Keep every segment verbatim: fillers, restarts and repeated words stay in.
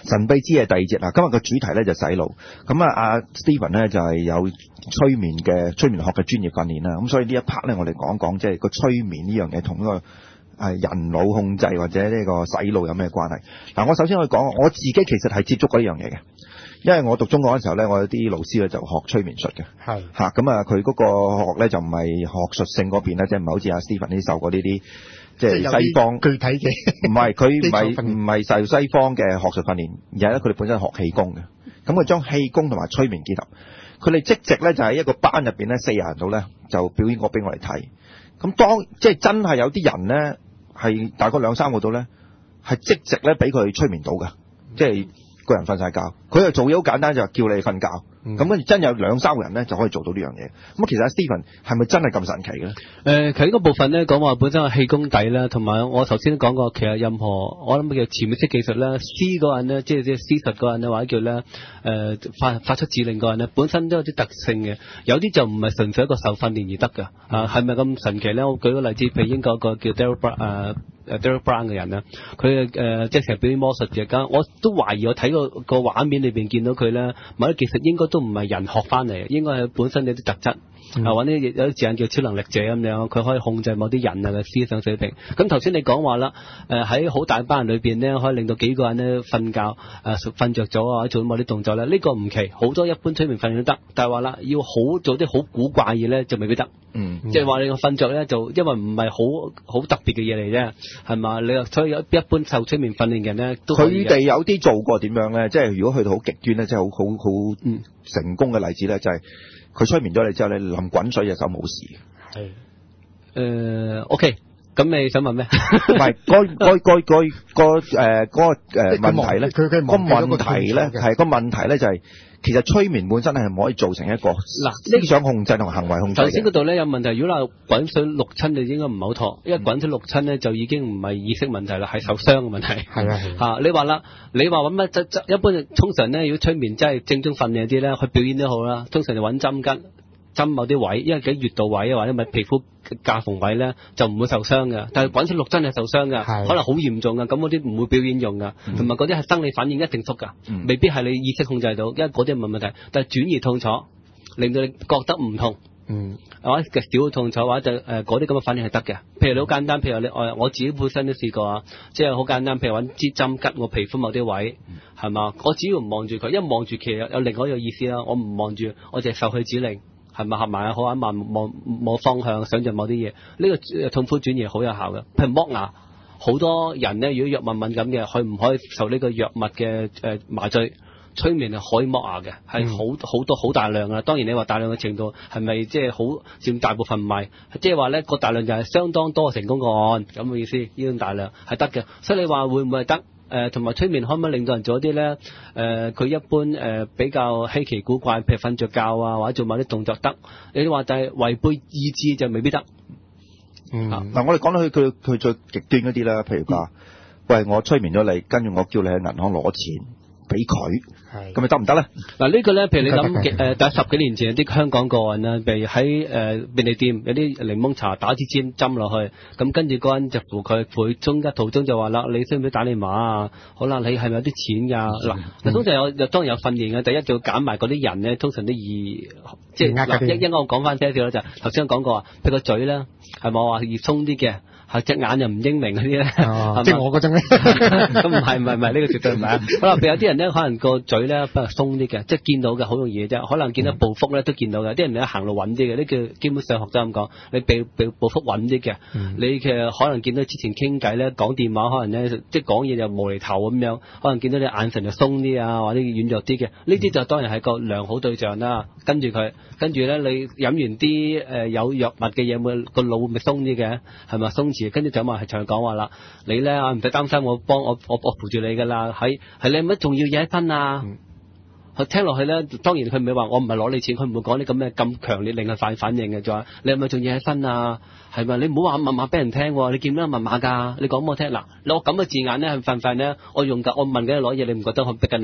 神秘之夜第二節啦，今日嘅主題咧就洗腦。咁啊，阿 Stephen 咧就係、是、有催眠嘅催眠學嘅專業訓練啦。咁所以呢一 part 咧，我哋講講即係個催眠呢樣嘢同呢個係人腦控制或者呢個洗腦有咩關係？嗱，我首先可以講，我自己其實係接觸過呢樣嘢嘅，因為我讀中學嘅時候咧，我有啲老師咧就學催眠術嘅，係嚇咁啊，佢嗰個學咧就唔係學術性嗰邊咧，即係唔係好似阿 Stephen 呢受過呢啲。即係西方具體嘅， 唔係佢唔係唔係受西方嘅學術訓練，而係咧佢哋本身係學氣功嘅。咁佢將氣功同埋催眠結合，佢哋即席咧就喺一個班入邊咧四十人度咧就表演過俾我哋睇。咁當即係真係有啲人咧係大概兩三個度咧係即席咧俾佢催眠到嘅，即係個人瞓晒覺。佢又做嘢好簡單，就係叫你瞓覺。咁跟住真有兩三個人咧就可以做到呢樣嘢。咁其實阿 Stephen 係咪真係咁神奇嘅咧？誒、 呃，佢呢個部分咧講話本身係氣功底啦，同埋我頭先都講過，其實任何我諗叫潛意識技術啦，施嗰人咧，即係即係施術嗰人咧，或者叫咧誒、呃、發發出指令嗰人咧，本身都有啲特性嘅。有啲就唔係純粹一個受訓練而得㗎。啊，係咪咁神奇咧？我舉個例子，譬如英國個叫 Derek Brown 誒誒 Derek Brown 嘅人啊，佢誒即係成日表演魔術嘅，我都懷疑我睇個個畫面裏邊見到佢咧，某啲技術應該都唔係人學翻嚟，應該係本身有啲特質。嗯、啊，或者有啲字眼叫超能力者咁樣，佢可以控制某啲人啊嘅思想水平。咁頭先你講話啦，誒喺好大班人裏邊咧，可以令到幾個人咧瞓覺，誒、呃、瞓着咗啊，做某啲動作咧，呢、這個唔奇，好多一般催眠訓練都得。但係話啦，要好做啲好古怪嘢咧，就未必得。嗯，即係話你個瞓着咧，就因為唔係好好特別嘅嘢嚟啫，係嘛？你話所以一般受催眠訓練嘅人咧，都佢哋有啲做過點樣咧？即係如果去到好極端咧，即係好好好成功嘅例子咧，就係、是。佢催眠咗你之後咧，淋滾水隻手冇事。 係。誒、呃、，OK，咁你想問咩？ 唔係，嗰嗰嗰嗰嗰誒嗰個誒問題咧，佢佢個問題咧係個問題咧就係、是，其實催眠本身係唔可以造成一個嗱思想控制同行為控制。 頭先嗰度咧有問題，如果話滾水淥親就應該唔係好妥，因為滾水淥親咧就已經唔係意識問題啦，係受傷嘅問題。係啊係啊。你話啦，你話揾乜？一般通常咧，如果催眠真係正宗訓練啲咧，去表演都好啦，通常就揾針吉。針某啲位，因為喺穴道位或者咪皮膚夾縫位咧，就唔會受傷嘅。但係滾水淥真係受傷嘅，可能好嚴重嘅。咁嗰啲唔會表演用嘅，同埋嗰啲係生理反應一定縮㗎，嗯、未必係你意識控制到，因為嗰啲唔係問題。但係轉移痛楚，令到你覺得唔痛，嗯，或者少痛楚，或者就誒嗰啲咁嘅反應係得嘅。譬如你好簡單，譬如你我我自己本身都試過啊，即係好簡單，譬如揾支針吉我皮膚某啲位，係嘛？我只要唔望住佢，一望住其實有，有另外一個意思啦。我唔望住，我淨係受佢指令。係咪合埋啊？好眼望望望方向，想象某啲嘢，呢、這個痛苦轉移好有效嘅。譬如剝牙，好多人咧，如果藥物敏感嘅，佢唔可以受呢個藥物嘅誒、呃、麻醉，催眠係可以剝牙嘅，係好好多好大量啊。當然你話大量嘅程度係咪即係好佔大部分唔係？即係話咧個大量就係相當多成功個案咁嘅意思。呢種大量係得嘅，所以你話會唔會係得？誒同埋催眠可唔可以令到人做一啲咧？誒、呃、佢一般誒、呃、比較稀奇古怪，譬如瞓着覺啊，或者做某啲動作得。你話但係違背意志就未必得。 嗯，嗱、啊、我哋講到佢佢佢最極端嗰啲啦，譬如話，喂我催眠咗你，跟住我叫你去銀行攞錢俾佢，咁咪得唔得咧？嗱、 啊這個、呢個咧，譬如你諗誒，第十幾年前有啲香港個案啦，譬如喺誒、呃、便利店有啲檸檬茶打支尖針落去，咁跟住嗰人就扶佢，扶中間途中就話啦，你需唔需要打電話啊？好啦，你係咪有啲錢㗎？嗱、嗯，通常有當然有訓練嘅，第一就要揀埋嗰啲人咧，通常都易即係嗱，一一我講翻些少啦，就頭先講過啊，譬如個嘴咧係咪話易鬆啲嘅？係隻眼又唔英明嗰啲咧， 即係我嗰種咧。 咁唔係唔係唔係呢個絕對唔係啊！可能譬如有啲人咧，可能個嘴咧比較鬆啲嘅，即係見到嘅好容易嘅啫。可能見到步幅咧都見到嘅，啲人咧行路穩啲嘅，呢叫基本上學都咁講。你步步步幅穩啲嘅，嗯、你嘅可能見到之前傾偈咧講電話，可能咧即係講嘢就無厘頭咁樣，可能見到你眼神就鬆啲啊，或者軟弱啲嘅，呢啲就當然係個良好對象啦。跟住佢，跟住咧你飲完啲誒有藥物嘅嘢，會個腦咪鬆啲嘅，係咪鬆？跟住就話係長講話啦，你咧啊唔使擔心，我幫我我我扶住你噶啦，係係你有乜重要嘢分啊？佢、嗯、聽落去咧，當然佢唔係話我唔係攞你錢，佢唔會講啲咁嘅咁強烈令佢反反應嘅，就話你係咪仲要喺分啊？係咪你唔好話密碼俾人聽？你見到密碼㗎？你講俾我聽嗱，我咁嘅字眼咧係份份咧，我用㗎，我問緊你攞嘢，你唔覺得我逼緊你啊？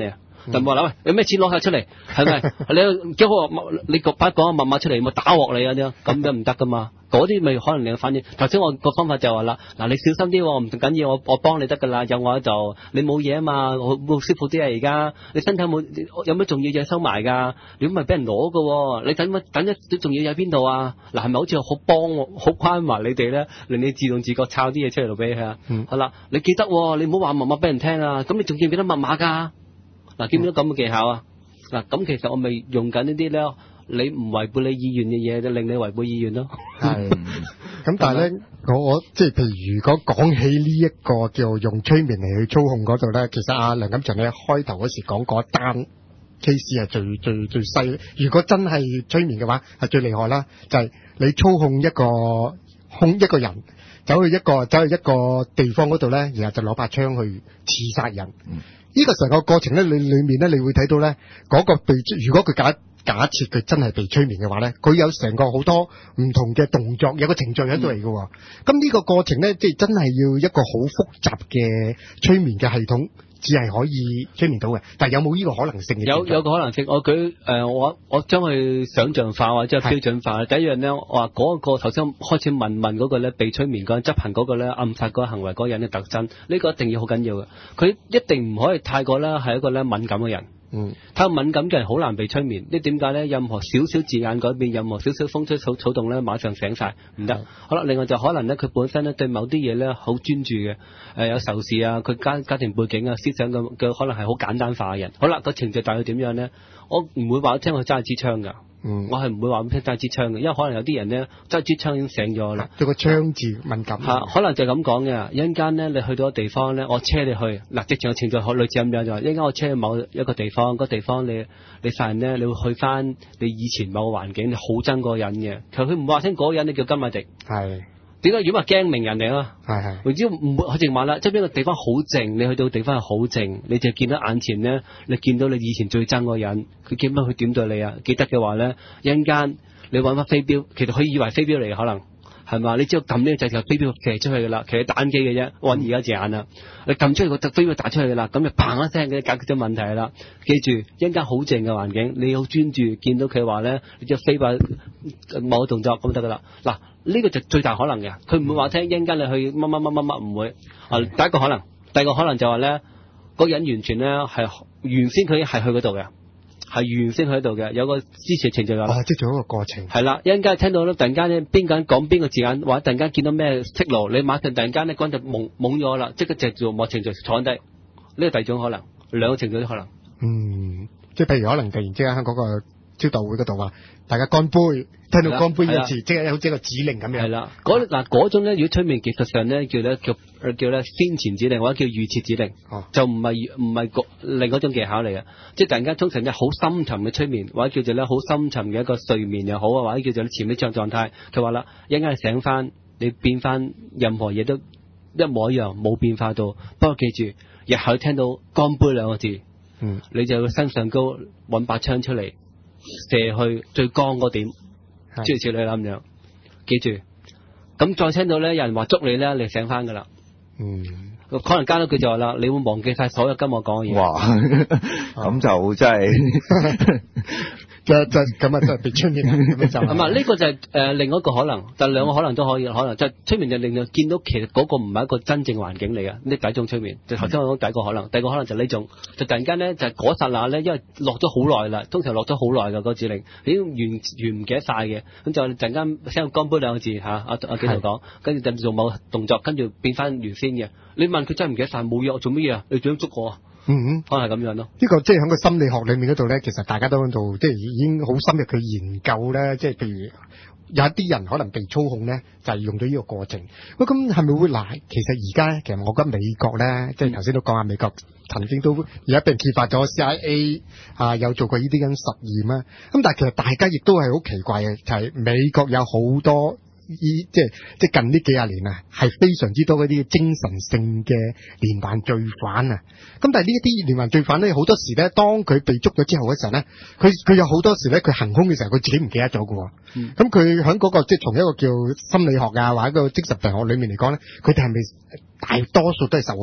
就冇話啦，喂，有咩錢攞晒出嚟，係咪？你幾好你個把講個密碼出嚟，冇打鑊你啊啲，咁樣唔得噶嘛。嗰啲咪可能你反應。頭先我個方法就話啦，嗱你小心啲，唔緊要，我我幫你得噶啦，有我喺度，你冇嘢啊嘛，我冇師傅啲啊而家，你身體冇有咩重要嘢收埋㗎？如果唔係俾人攞㗎，你等乜等一啲重要嘢喺邊度啊？嗱係咪好似好幫好關懷你哋咧，令你自動自覺抄啲嘢出嚟俾佢啊？嗯，好啦，你記得你唔好話密碼俾人聽啊，咁你仲記唔記得密碼㗎？嗱，記唔記得咁嘅技巧啊？嗱，咁其實我咪用緊呢啲咧。你唔違背你意願嘅嘢，就令你違背意願咯。 係，咁但係咧，我我即係譬如如果講起呢一個叫用催眠嚟去操控嗰度咧，其實阿梁錦祥咧開頭嗰時講嗰單 case 係最最最細。如果真係催眠嘅話，係最厲害啦。就係、是、你操控一個控一個人，走去一個走去一個地方嗰度咧，然後就攞把槍去刺殺人。嗯，呢個成個過程咧，你裏面咧，你會睇到咧嗰、那個被，如果佢假假設佢真係被催眠嘅話咧，佢有成個好多唔同嘅動作，有個程序喺度嚟嘅。咁呢個過程咧，即係真係要一個好複雜嘅催眠嘅系統，只係可以催眠到嘅。但係有冇呢個可能性嘅？ 有有個可能性，我舉誒、呃、我我將佢想像化或者係標準化。第一樣咧，我話嗰個頭先開始問問嗰個咧被催眠嗰執行嗰個咧暗殺嗰個行為嗰個人嘅特徵，呢、這個一定要好緊要嘅。佢一定唔可以太過咧係一個咧敏感嘅人。嗯，太敏感嘅人好難被催眠。呢點解咧？任何少少字眼改變，任何少少風吹草草動咧，馬上醒晒，唔得。好啦，另外就可能咧，佢本身咧對某啲嘢咧好專注嘅，誒、呃、有仇視啊，佢家家庭背景啊，思想嘅嘅可能係好簡單化嘅人。好啦，個程序大概點樣咧？我唔會話聽佢揸支槍㗎。嗯，我係唔會話咁聽揸支槍嘅，因為可能有啲人咧揸支槍已經醒咗啦， 對個槍字敏感嚇、啊，可能就係咁講嘅。一陣間咧，你去到個地方咧，我車你去嗱，直情嘅程序可類似咁樣就話，一陣間我車去某一個地方，嗰、那個、地方你你發現咧，你會去翻你以前某個環境，你好憎嗰個人嘅。其實佢唔會話聽嗰個人，你叫金馬迪係。點解？如果話驚明人嚟啊？係係。或者唔會，我淨話啦，即係邊個地方好靜，你去到地方係好靜，你就見到眼前咧，你見到你以前最憎嗰個人，佢見到佢點對你啊？記得嘅話咧，一陣間你揾翻飛鏢，其實佢以為飛鏢嚟嘅可能係嘛？你只要撳呢個掣就飛鏢騎出去噶啦，騎打機嘅啫，揾而家隻眼啦，你撳出去個飛鏢打出去噶啦，咁就砰一聲嘅解決咗問題啦。記住，一陣間好靜嘅環境，你好專注，見到佢話咧，你就飛把某個動作咁得噶啦。嗱。呢個就最大可能嘅，佢唔會話聽一陣間你去乜乜乜乜乜，唔會。啊，第一個可能，第二個可能就話咧，嗰個人完全咧係原先佢係去嗰度嘅，係原先去嗰度嘅，有個支持程序㗎。 哦，即係做一個過程。係啦，一陣間聽到咧，突然間咧邊個人講邊個字眼，或者突然間見到咩息路，你馬上突然間咧嗰人就懵懵咗啦，即刻就做某程序坐低。呢個第二種可能，兩個程序都可能。 嗯，即係譬如可能突然之間喺嗰個招待會嗰度話，大家乾杯，聽到乾杯嘅詞，即係好似一個指令咁樣。係啦， 嗰嗱嗰種咧，如果催眠技術上咧叫咧叫叫咧先前指令或者叫預設指令，哦、就唔係唔係另一種技巧嚟嘅。即係突然間通常嘅好深沉嘅催眠，或者叫做咧好深沉嘅一個睡眠又好啊，或者叫做潛意識狀態。佢話啦，一陣間你醒翻，你變翻任何嘢都一模一樣，冇變化到。不過記住，日後聽到乾杯兩個字，嗯，你就身上高揾把槍出嚟。射去最光嗰點，諸如此類啦咁樣，記住。咁再聽到咧，有人話捉你咧，你醒翻噶啦。嗯，可能加多句就話啦，你會忘記晒所有跟我講嘅嘢。哇， 咁就真係。 就就咁啊，就被催眠咁樣就。 咁啊，呢個就係、是、誒、呃、另一個可能，但兩個可能都可以，可能就催眠就令到見到其實嗰個唔係一個真正環境嚟嘅，呢第一種催眠。就頭先我講第一個可能，第二個可能就呢種，就突然間咧就嗰剎那咧，因為落咗好耐啦，通常落咗好耐㗎個指令，已經完完唔記得晒嘅，咁就突然間聽到乾杯兩個字嚇，阿阿紀陶講，跟住就做某動作，跟住變翻原先嘅。你問佢真係唔記得晒，冇嘢，我做乜嘢啊？你想捉我啊？嗯嗯，可能係咁樣咯。 呢個即係喺個心理學裏面嗰度咧，其實大家都喺度即係已經好深入去研究咧。即係譬如有一啲人可能被操控咧，就係、是、用咗呢個過程。喂，咁係咪會嗱？其實而家其實我覺得美國咧，即係頭先都講下美國曾經都而家被揭發咗 C I A 啊，有做過呢啲咁實驗啊。咁但係其實大家亦都係好奇怪嘅，就係、是、美國有好多。依即係即係近呢幾廿年啊，係非常之多嗰啲精神性嘅連環罪犯啊。咁但係呢一啲連環罪犯咧，好多時咧，當佢被捉咗之後嗰時候咧，佢佢有好多時咧，佢行兇嘅時候，佢自己唔記得咗㗎。咁佢喺嗰個即係從一個叫心理學啊，或者一個精神病學裏面嚟講咧，佢哋係咪大多數都係受咗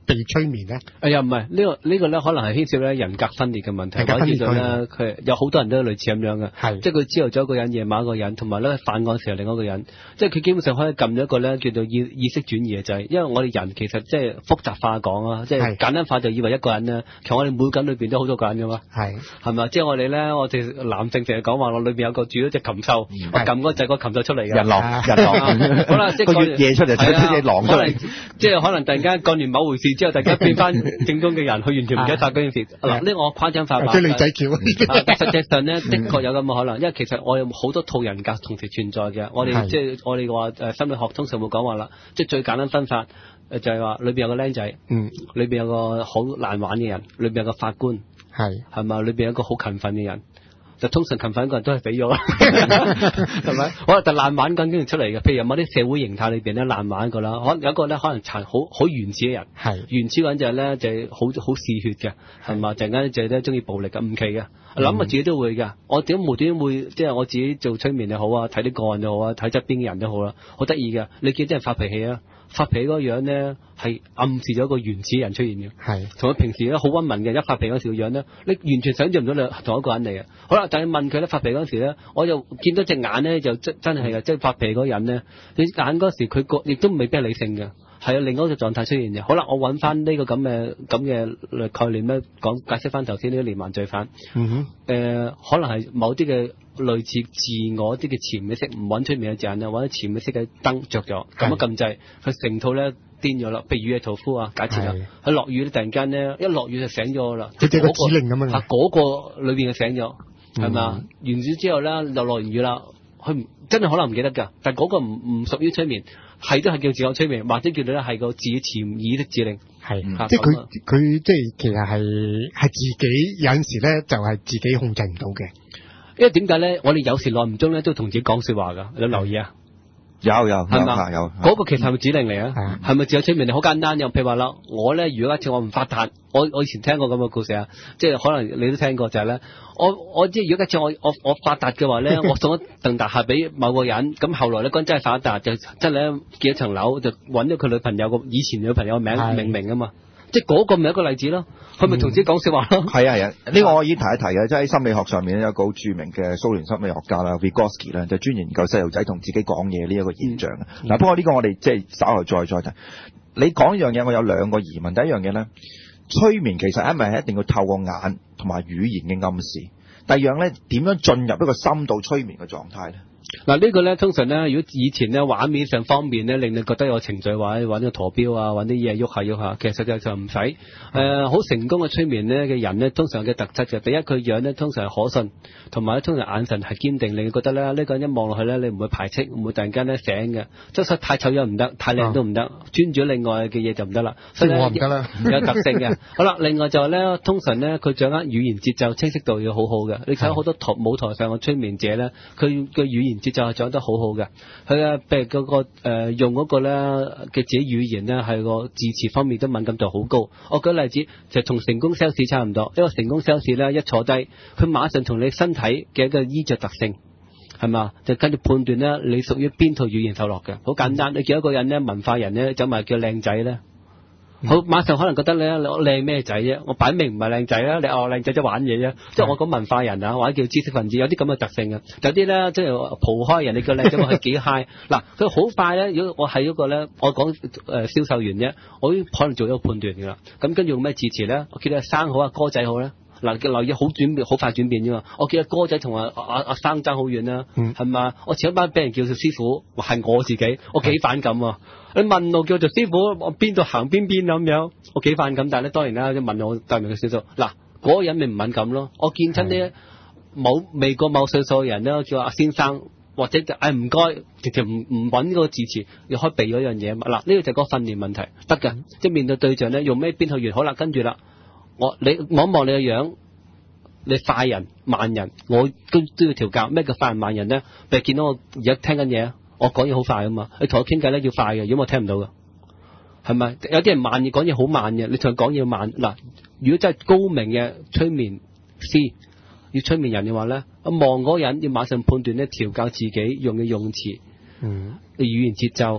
被催眠咧？ 哎呀，唔係呢個呢個咧，可能係牽涉咧人格分裂嘅問題。 人格分裂或者咧，佢有好多人都係類似咁樣嘅， 係即係佢朝頭早一個人，夜晚一個人，同埋咧犯案時候另一個人，即係佢基本上可以撳咗一個咧叫做意意識轉移嘅掣。因為我哋人其實即係複雜化講啊，即係簡單化就以為一個人咧，其實我哋每個人裏邊都好多個人噶嘛。 係係咪？即係我哋咧，我哋男性成日講話我裏邊有個住咗隻禽獸，我撳嗰掣個禽獸出嚟嘅。 人狼，人狼。 好啦，即係個月夜出嚟，出隻狼出嚟。 即係可能突然間幹完某回事之後，突然間變翻正宗嘅人，佢完全唔記得晒嗰件事。嗱，呢個我誇張化吧。 即係女仔橋。 實際上咧，的確有咁嘅可能，因為其實我有好多套人格同時存在嘅。我哋即係我哋話誒心理學通常會講話啦，即係最簡單分法誒就係話裏邊有個僆仔，嗯，裏邊有個好難玩嘅人，裏邊有個法官，係係咪？裏邊有個好勤奮嘅人。就通常勤奮嗰個人都係死咗啦，係咪？可能就爛玩緊跟住出嚟嘅，譬如有某啲社會形態裏邊咧爛玩個啦，可能有一個咧可能殘好好原始嘅人，係原始嗰人就係咧就係好好嗜血嘅，係嘛？陣間就係咧中意暴力嘅，唔奇嘅，諗啊自己都會㗎。我點無端會即係我自己做催眠又好啊，睇啲個案又好啊，睇側邊嘅人都好啦，好得意嘅。你見啲人發脾氣啊？發脾氣嗰個樣咧，係暗示咗一個原始人出現嘅，係同佢平時咧好溫文嘅，一發脾氣嗰時個樣咧，你完全想象唔到你同一個人嚟嘅。好啦，但係問佢咧發脾氣嗰時咧，我就見到隻眼咧就真真係嘅，即係發脾氣嗰個人咧，你眼嗰時佢個亦都未必係理性嘅，係有另一個狀態出現嘅。好啦，我揾翻呢個咁嘅咁嘅概念咧，講解釋翻頭先呢啲連環罪犯，嗯哼，誒、呃、可能係某啲嘅。類似自我啲嘅潛意識唔揾出面嘅陣啊，或者潛意識嘅燈着咗，咁一撳掣，佢成套咧癲咗啦。譬如雨夜屠夫啊，假設啦，佢落雨咧，突然間咧一落雨就醒咗啦， 佢哋個指令咁樣。 啊，嗰個裏邊就醒咗，係咪啊？完咗之後咧，又落完雨啦，佢真係可能唔記得㗎，但係嗰個唔唔屬於催眠，係都係叫自我催眠，或者叫做咧係個自己潛意識指令。係、嗯，即係佢佢即係其實係係自己有陣時咧就係自己控制唔到嘅。 因為點解咧？我哋有時耐唔中咧，都同自己講說話噶，你有留意啊？ 有有係嘛？有嗰、 那個其實係咪指令嚟啊？係咪自我催眠？好簡單，又譬如話啦，我咧如果一次我唔發達，我我以前聽過咁嘅故事啊，即係可能你都聽過就係、是、咧，我我即係如果一次我我我發達嘅話咧，我送一棟大廈俾某個人，咁後來咧嗰人真係發達，就真係咧幾多層樓，就揾咗佢女朋友個以前女朋友名命名啊嘛。即係嗰個咪一個例子咯，佢咪同自己講說話咯。係啊係啊，呢、這個我已經提一提嘅，即係喺心理學上面有一個好著名嘅蘇聯心理學家啦 Vygotsky 啦，就專研究細路仔同自己講嘢呢一個現象。嗱、嗯嗯，不過呢個我哋即係稍後再再提。你講呢樣嘢，我有兩個疑問。第一樣嘢咧，催眠其實係咪係一定要透過眼同埋語言嘅暗示？第二樣咧，點樣進入一個深度催眠嘅狀態咧？嗱、這個、呢個咧通常咧，如果以前咧畫面上方面咧，令你覺得有情緒話，揾個陀錶啊，揾啲嘢喐下喐下，其實實際上唔使。誒、呃，好成功嘅催眠咧嘅人咧，通常有嘅特質嘅，第一佢樣咧通常係可信，同埋咧通常眼神係堅定，令你覺得咧呢、這個人一望落去咧，你唔會排斥，唔會突然間咧醒嘅。即係太醜樣唔得，太靚都唔得，專注另外嘅嘢就唔得啦。所以我唔得啦，有特性嘅。好啦，另外就係咧，通常咧佢掌握語言節奏清晰度要好好嘅。你睇好多台舞台上嘅催眠者咧，佢嘅語言節奏係掌得好好嘅，佢啊，譬如嗰、那個誒、呃、用嗰個咧嘅自己語言咧，係個字詞方面都敏感度好高。我舉例子就同成功 sales 差唔多，一個成功 sales 咧一坐低，佢馬上同你身體嘅一個衣着特性係嘛，就跟住判斷咧你屬於邊套語言受落嘅。好簡單，你見一個人咧文化人咧走埋叫靚仔咧。好，馬上可能覺得咧，我靚咩仔啫？我擺明唔係靚仔啦，你哦靚仔即係玩嘢啫。即係我講文化人啊，或者叫知識分子，有啲咁嘅特性啊。有啲咧即係蒲開人哋叫靚仔，我係幾 high。嗱，佢好快咧。如果我係嗰個咧，我講誒銷售員啫，我已經可能做咗個判斷㗎啦。咁跟住用咩字詞咧？我叫你生好啊，哥仔好咧。嗱，留意好轉變，好快轉變啫嘛。我叫阿哥仔同阿阿阿生爭好遠啦，係、嗯、嘛？我前一班俾人叫做師傅，係我自己，我幾反感啊！你問路叫做師傅，我邊度行邊邊咁樣，我幾反感。但係咧，當然啦，即問我大明嘅少數。嗱，嗰、那個人咪唔敏感咯。我見親啲冇未過某歲數嘅人咧，叫阿先生或者誒唔該，直情唔唔揾嗰個字詞，要開避嗰樣嘢。嗱，呢個就係個訓練問題，得㗎。即係面對對象咧，用咩邊套語言好啦，跟住啦。我你望一望你個樣，你快人慢人，我都都要調教。咩叫快人慢人咧？譬如見到我而家聽緊嘢，我講嘢好快噶嘛，你同我傾偈咧要快嘅，如果我聽唔到嘅，係咪？有啲人慢嘅講嘢好慢嘅，你同佢講嘢要慢。嗱，如果真係高明嘅催眠師要催眠人嘅話咧，望嗰個人要馬上判斷咧，調教自己用嘅用詞，嗯，語言節奏。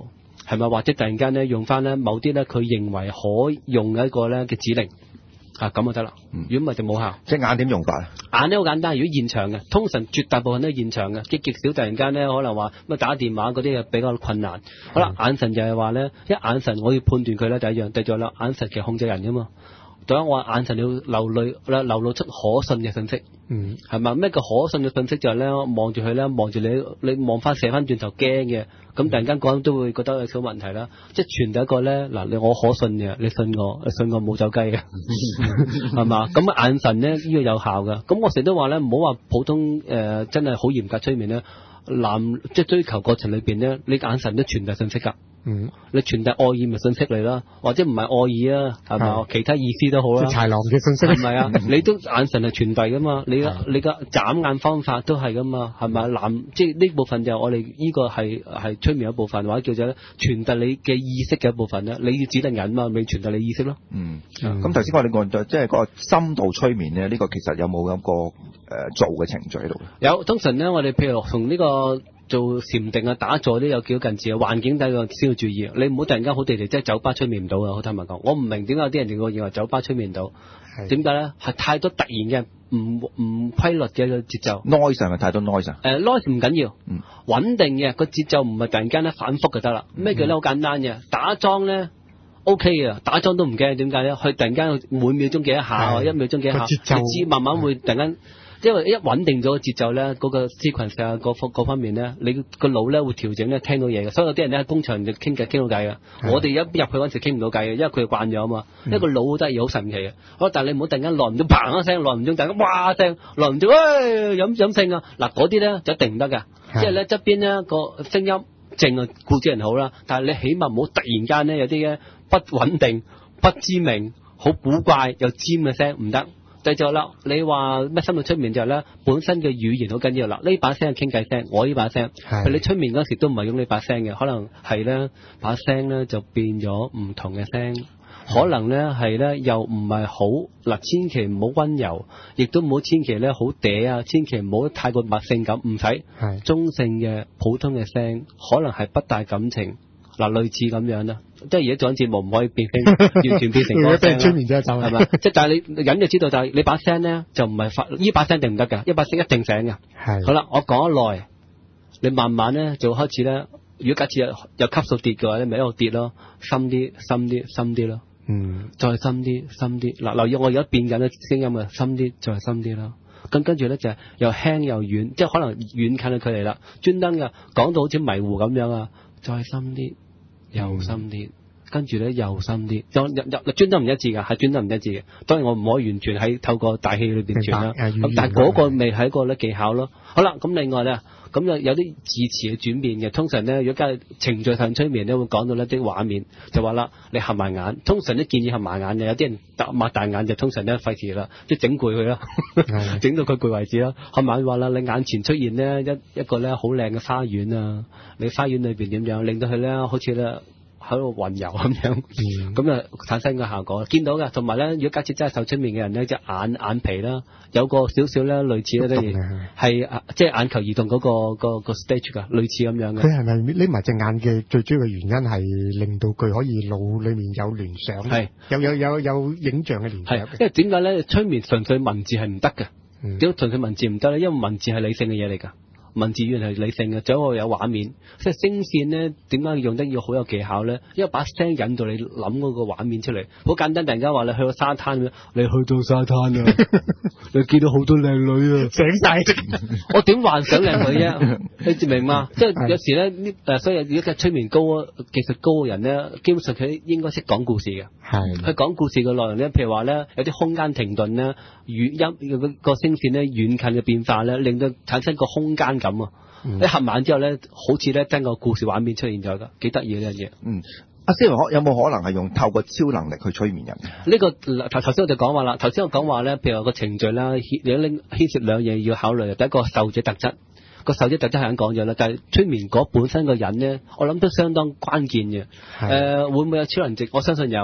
係咪？或者突然間咧用翻咧某啲咧佢認為可用嘅一個咧嘅指令。啊，咁就得啦。如果唔係就冇效。 即係眼點用法啊？ 眼咧好簡單，如果現場嘅，通常絕大部分都係現場嘅，極極少突然間咧可能話乜打電話嗰啲比較困難。好啦，眼神就係話咧，一眼神我要判斷佢咧第一樣，第二樣啦，眼神其實控制人噶嘛。第一我話眼神要流淚啦，流露出可信嘅信息。嗯，係咪？咩叫可信嘅信息？就係咧望住佢咧，望住你，你望翻射翻轉頭驚嘅，咁突然間講都會覺得有少問題啦。即係傳遞一個咧，嗱你我可信嘅，你信我，你信我冇走雞嘅，係嘛？咁眼神咧呢個有效噶。咁我成日都話咧，唔好話普通誒、呃，真係好嚴格催眠咧，男即係追求過程裏邊咧，你眼神都傳遞信息噶。嗯，你傳遞愛意咪信息嚟啦，或者唔係愛意啊，係嘛？其他意思都好啦。豺狼嘅信息係咪啊？你都眼神係傳遞噶嘛？你嘅你嘅眨眼方法都係噶嘛？係咪？男即係呢部分就係我哋呢個係係催眠一部分，或者叫做咧傳遞你嘅意識嘅一部分咧。你要指定人嘛，咪傳遞你意識咯。嗯， 咁頭先我哋講咗，即係嗰個深度催眠咧，呢、這個其實有冇一個誒、呃、做嘅程序喺度？ 有，通常咧我哋譬如從呢、這個。做禪定啊、打坐都有幾個近似嘅環境底個先要注意，你唔好突然間好地地即係酒吧催眠唔到啊！好坦白講，我唔明點解有啲人哋會認為酒吧催眠到，點解咧？係太多突然嘅唔唔規律嘅個節奏 ，noise 係咪太多 noise 啊？ 誒 noise 唔緊要，嗯，穩定嘅個節奏唔係突然間咧反覆就得啦。咩叫咧？好簡單嘅，打樁咧 OK 嘅，打樁都唔驚，點解咧？佢突然間每秒鐘幾一下，一秒鐘幾一下，節奏你知慢慢會突然間。因為一穩定咗個節奏咧，嗰、那個 sequence 啊，各方各方面咧，你個腦咧會調整咧，聽到嘢嘅。所以有啲人咧喺工場就傾偈傾到偈嘅。我哋一入去嗰陣時傾唔到偈嘅，因為佢慣咗啊嘛。嗯、因為個腦好得意，好神奇嘅。好，但係你唔好突然間耐唔中，砰一聲，耐唔中，突然間哇聲，耐唔中，喂飲飲勝啊！嗱嗰啲咧就一定唔得嘅，即係咧側邊咧個聲音靜啊，固之人好啦。但係你起碼唔好突然間咧有啲咧不穩定、不知名、好古怪又尖嘅聲，唔得。繼續啦，你話咩深度催眠就係咧，本身嘅語言好緊要啦。呢把聲係傾偈聲，我呢把聲，你催眠嗰時都唔係用呢把聲嘅，可能係咧把聲咧就變咗唔同嘅聲，可能咧係咧又唔係好嗱，千祈唔好溫柔，亦都唔好千祈咧好嗲啊，千祈唔好太過密性感，唔使中性嘅普通嘅聲，可能係不帶感情嗱，類似咁樣啦。即係而家做緊節目唔可以變成完全變成嗰聲催眠啫，就係咪？即係但係你人就知道就係你把聲咧就唔係發呢把聲定唔得㗎，一把聲一定醒㗎。係好啦，我講得耐，你慢慢咧就開始咧。如果假設有有級數跌嘅話咧，咪一路跌咯，深啲、深啲、深啲咯。嗯，再深啲、深啲。嗱，留意我而家變緊嘅聲音啊，深啲，再深啲啦。咁跟住咧就係又輕又遠，即係可能遠近嘅距離啦。專登嘅講到好似迷糊咁樣啊，再深啲。又深啲，跟住咧又深啲，又又又專登唔一致㗎，係專登唔一致嘅。當然我唔可以完全喺透過大氣裏邊傳啦。咁但係嗰個未係一個咧技巧咯。好啦，咁另外咧，咁有有啲字詞嘅轉變嘅。通常咧，如果加程序上催眠咧，會講到呢啲畫面，就話啦，你合埋眼。通常都建議合埋眼嘅，有啲人擘大眼就通常咧費事啦，即係整攰佢啦，整到佢攰為止啦。合埋話啦，你眼前出現呢一一個咧好靚嘅花園啊，你花園裏邊點樣令到佢咧好似咧喺度雲遊咁樣，咁啊、嗯、產生個效果。見到嘅，同埋咧，如果假設真係受催眠嘅人咧，隻眼眼皮啦，有個少少咧類似咧，例如係即係眼球移動嗰、那個、那個、那個 stage 噶，類似咁樣嘅。佢係咪匿埋隻眼嘅最主要嘅原因係令到佢可以腦裡面有聯想，係有有有有影像嘅聯想。因為點解咧？催眠純粹文字係唔得嘅，點解純粹文字唔得咧？因為文字係理性嘅嘢嚟㗎。文字語言係理性嘅，最好有畫面。即係聲線咧，點解用得要好有技巧咧？因為把聲引導你諗嗰個畫面出嚟。好簡單，突然間話你去到沙灘，你去到沙灘啊，你見到好多靚女啊，醒晒。我點幻想靚女啫？你知明嘛？即係有時咧，呢誒，所以如果催眠高、技術高嘅人咧，基本上佢應該識講故事嘅。係。佢講故事嘅內容咧，譬如話咧，有啲空間停頓咧，語音個個聲線咧遠近嘅變化咧，令到產生個空間感。咁啊！一合眼之後咧，好似咧真個故事畫面出現咗噶，幾得意呢樣嘢。嗯，阿 Sir 有冇可能係用透過超能力去催眠人？呢、這個頭頭先我就講話啦，頭先我講話咧，譬如話個程序啦，你拎牽涉兩嘢要考慮。第一個受者特質，個受者特質係咁講咗啦，但係催眠嗰本身個人咧，我諗都相當關鍵嘅。誒、呃，會唔會有超能力？我相信有。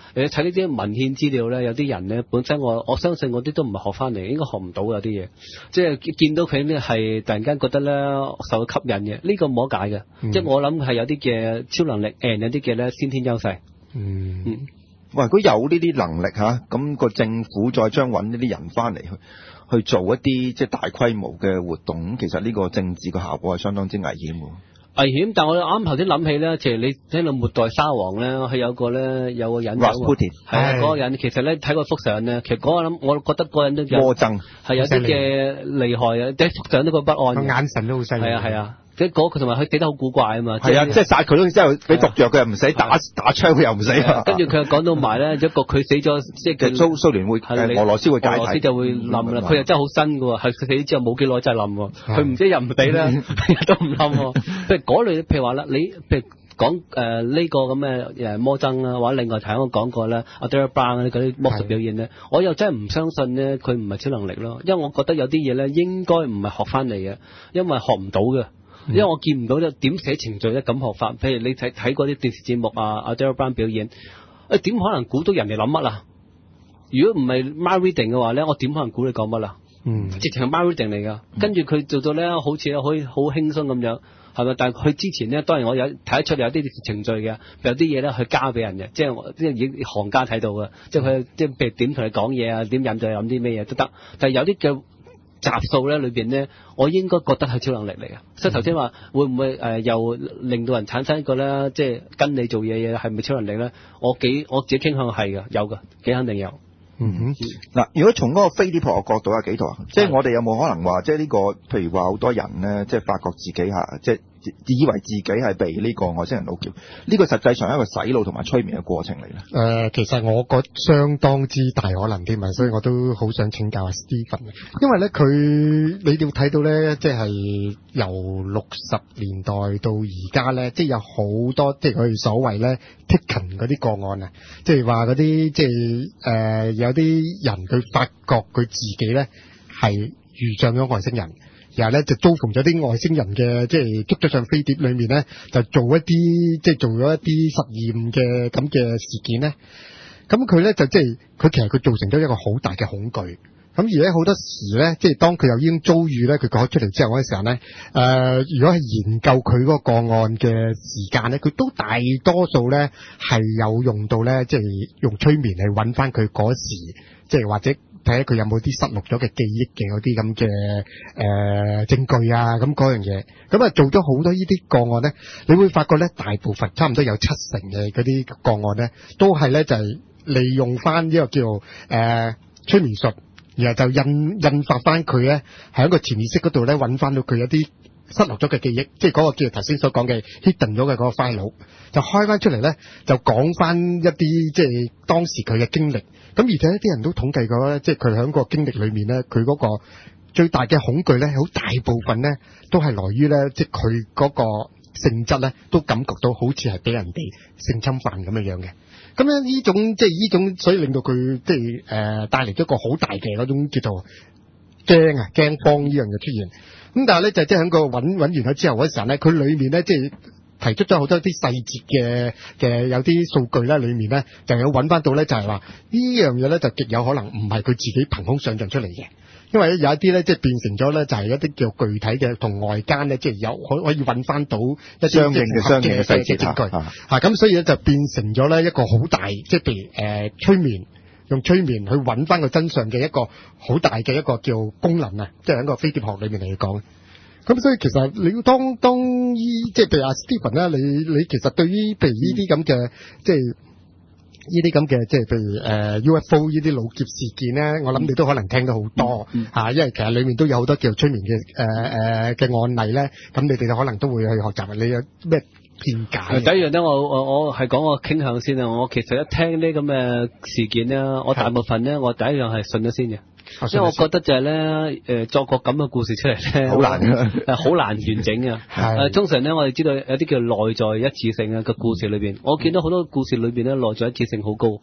你睇呢啲文獻資料咧，有啲人咧本身我我相信嗰啲都唔係學翻嚟，應該學唔到有啲嘢，即係見到佢咧係突然間覺得咧受到吸引嘅，呢、這個冇得解嘅，嗯、即係我諗係有啲嘅超能力，誒有啲嘅咧先天優勢。 嗯嗯， 喂，如果有呢啲能力嚇，咁、個政府再將揾呢啲人翻嚟去去做一啲即係大規模嘅活動，咁其實呢個政治嘅效果係相當之危險喎。 危險，但我啱頭先諗起咧，即係你聽到末代沙皇咧，佢有個咧有個人，係啊，嗰個人其實咧睇個幅相咧，其實嗰個諗，我覺得嗰個人都有魔僧， 係有啲嘅厲害啊，即係幅相都個不安， 個眼神都好犀利， 係啊係啊。即係嗰佢同埋佢死得好古怪啊嘛， 係啊，即係殺佢咗之後俾毒藥佢又唔死，打打槍佢又唔死， 跟住佢又講到埋咧，一個佢死咗，即係蘇蘇聯會俄羅斯會解體， 俄羅斯就會冧啦。佢又真係好新㗎喎，係佢死咗之後冇幾耐真係冧喎，佢唔知又唔死啦，都唔冧喎。譬如嗰類，譬如話啦，你譬如講誒呢個咁嘅誒魔僧啦，或者另外睇我講過咧，阿 Derek Brown 嗰啲魔術表演咧，我又真係唔相信咧，佢唔係超能力咯，因為我覺得有啲嘢咧應該唔係學翻嚟嘅，因為學唔到嘅。因為我見唔到咧點寫程序咧咁學法，譬如你睇睇嗰啲電視節目啊，阿 Derek Brown 表演，誒點可能估到人哋諗乜啊？如果唔係 mind reading 嘅話咧，我點可能估你講乜啊？嗯，直情係 mind reading 嚟㗎。跟住佢做到咧，好似可以好輕鬆咁樣，係咪？但係佢之前咧，當然我有睇得出有啲程序嘅，有啲嘢咧去交俾人嘅，即係我即係已經行家睇到嘅，即係佢即係譬如點同你講嘢啊，點飲就飲啲咩嘢都得。但係有啲嘅集數咧裏邊咧，我應該覺得係超能力嚟嘅。所以頭先話會唔會誒、呃、又令到人產生一個咧，即係跟你做嘢嘢係咪超能力咧？我幾我自己傾向係嘅，有嘅，幾肯定有。 嗯哼， 嗱，如果從嗰個飛碟學嘅角度有幾多？即係我哋有冇可能話，即係呢個譬如話好多人咧，即係發覺自己嚇，即係以為自己係被呢個外星人攞橋，呢個實際上係一個洗腦同埋催眠嘅過程嚟咧。誒、 呃，其實我覺得相當之大可能添啊，所以我都好想請教下 Stephen，因為咧佢你要睇到咧，即係由六十年代到而家咧，即係有好多即係佢哋所謂咧 taken 嗰啲個案啊，即係話嗰啲即係誒、呃、有啲人佢發覺佢自己咧係遇上咗外星人。然後咧就遭逢咗啲外星人嘅，即係捉咗上飛碟裏面咧，就做一啲即係做咗一啲實驗嘅咁嘅事件咧。咁佢咧就即係佢其實佢造成咗一個好大嘅恐懼。咁而咧好多時咧，即係當佢又已經遭遇咧，佢講出嚟之後嗰陣時候咧，誒、呃，如果係研究佢嗰個個案嘅時間咧，佢都大多數咧係有用到咧，即係用催眠嚟揾翻佢嗰時，即係或者。睇下佢有冇啲失落咗嘅記憶嘅嗰啲咁嘅誒證據啊，咁嗰樣嘢，咁啊做咗好多呢啲個案咧，你會發覺咧，大部分差唔多有七成嘅嗰啲個案咧，都係咧就係、是、利用翻呢個叫做誒、呃、催眠術，然後就印印發翻佢咧喺一個潛意識嗰度咧揾翻到佢有啲失落咗嘅記憶，即係嗰個叫頭先所講嘅 hidden 咗嘅嗰個 file， 就開翻出嚟咧，就講翻一啲即係當時佢嘅經歷。咁而且一啲人都統計過咧，即係佢喺個經歷裏面咧，佢嗰個最大嘅恐懼咧，好大部分咧都係來於咧，即係佢嗰個性質咧，都感覺到好似係俾人哋性侵犯咁樣樣嘅。咁樣呢種即係呢種，所以令到佢即係誒帶嚟咗一個好大嘅嗰種叫做驚啊驚慌呢樣嘅出現。咁但係咧就即係喺個揾揾完咗之後嗰時候咧，佢裏面咧即係提出咗好多啲細節嘅嘅有啲數據咧，裏面咧就有揾翻到咧，就係話呢樣嘢咧就極有可能唔係佢自己憑空想像出嚟嘅，因為咧有一啲咧即係變成咗咧就係一啲叫具體嘅同外間咧即係有可可以揾翻到一啲相應嘅相應嘅細節證據嚇，咁所以咧就變成咗咧一個好大即係譬如誒、呃、催眠用催眠去揾翻個真相嘅一個好大嘅一個叫功能啊，即係喺個飛碟學裏面嚟講。咁所以其實你當當依即係譬如阿 Stephen 咧，你你其實對於譬如呢啲咁嘅即係呢啲咁嘅即係譬如誒、呃、U F O 呢啲老劫事件咧，我諗你都可能聽到好多嚇、嗯嗯，因為其實裡面都有好多叫催眠嘅誒誒嘅案例咧，咁你哋可能都會去學習。你有咩見解？ 第一樣咧，我我我係講我傾向先啊。我其實一聽呢咁嘅事件咧，我大部分咧，我第一樣係信咗先嘅。因為我覺得就係咧，誒作個咁嘅故事出嚟咧，好難嘅，誒好難完整嘅。誒通常咧，我哋知道有啲叫內在一致性啊個故事裏邊，我見到好多故事裏邊咧內在一致性好高，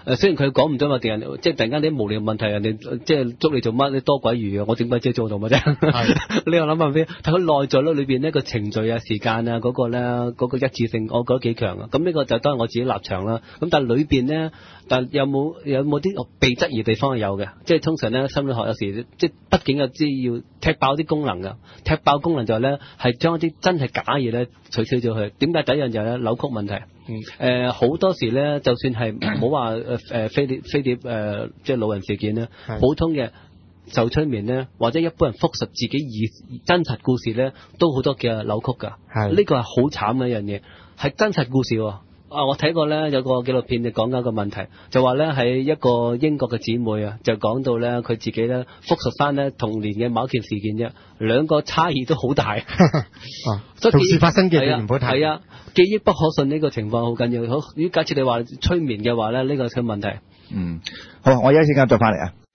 誒，雖然佢講唔到話定人，即係突然間啲無聊問題，人哋即係捉你做乜？你多鬼魚啊！我整鬼姐做到乜啫？係你又諗下邊？但佢內在咯，裏邊呢個程序啊、時間啊嗰個咧，嗰個一致性，我覺得幾強啊！咁呢個就當然我自己立場啦。咁但係裏邊咧，但有冇有冇啲被質疑地方係有嘅？即係通常咧，心理學有時即係畢竟有啲要踢爆啲功能㗎。踢爆功能就係咧，係將一啲真係假嘢咧取消咗佢。點解第一樣就係咧扭曲問題？嗯。誒好、呃、多時咧，就算係唔好話誒誒飛碟飛碟誒，即係老人事件咧，普通嘅受催眠咧，或者一般人復述自己以真實故事咧，都好多嘅扭曲㗎。係。呢個係好慘嘅一樣嘢，係真實故事喎。啊！我睇過咧，有個紀錄片就講緊一個問題，就話咧喺一個英國嘅姊妹啊，就講到咧佢自己咧復述翻咧童年嘅某一件事件啫，兩個差異都好大。 啊，同時發生嘅唔好睇。 係啊，記憶不可信呢個情況好緊要。好，如果假設你話催眠嘅話咧，呢個係個問題。 嗯，好，我一陣間再翻嚟啊。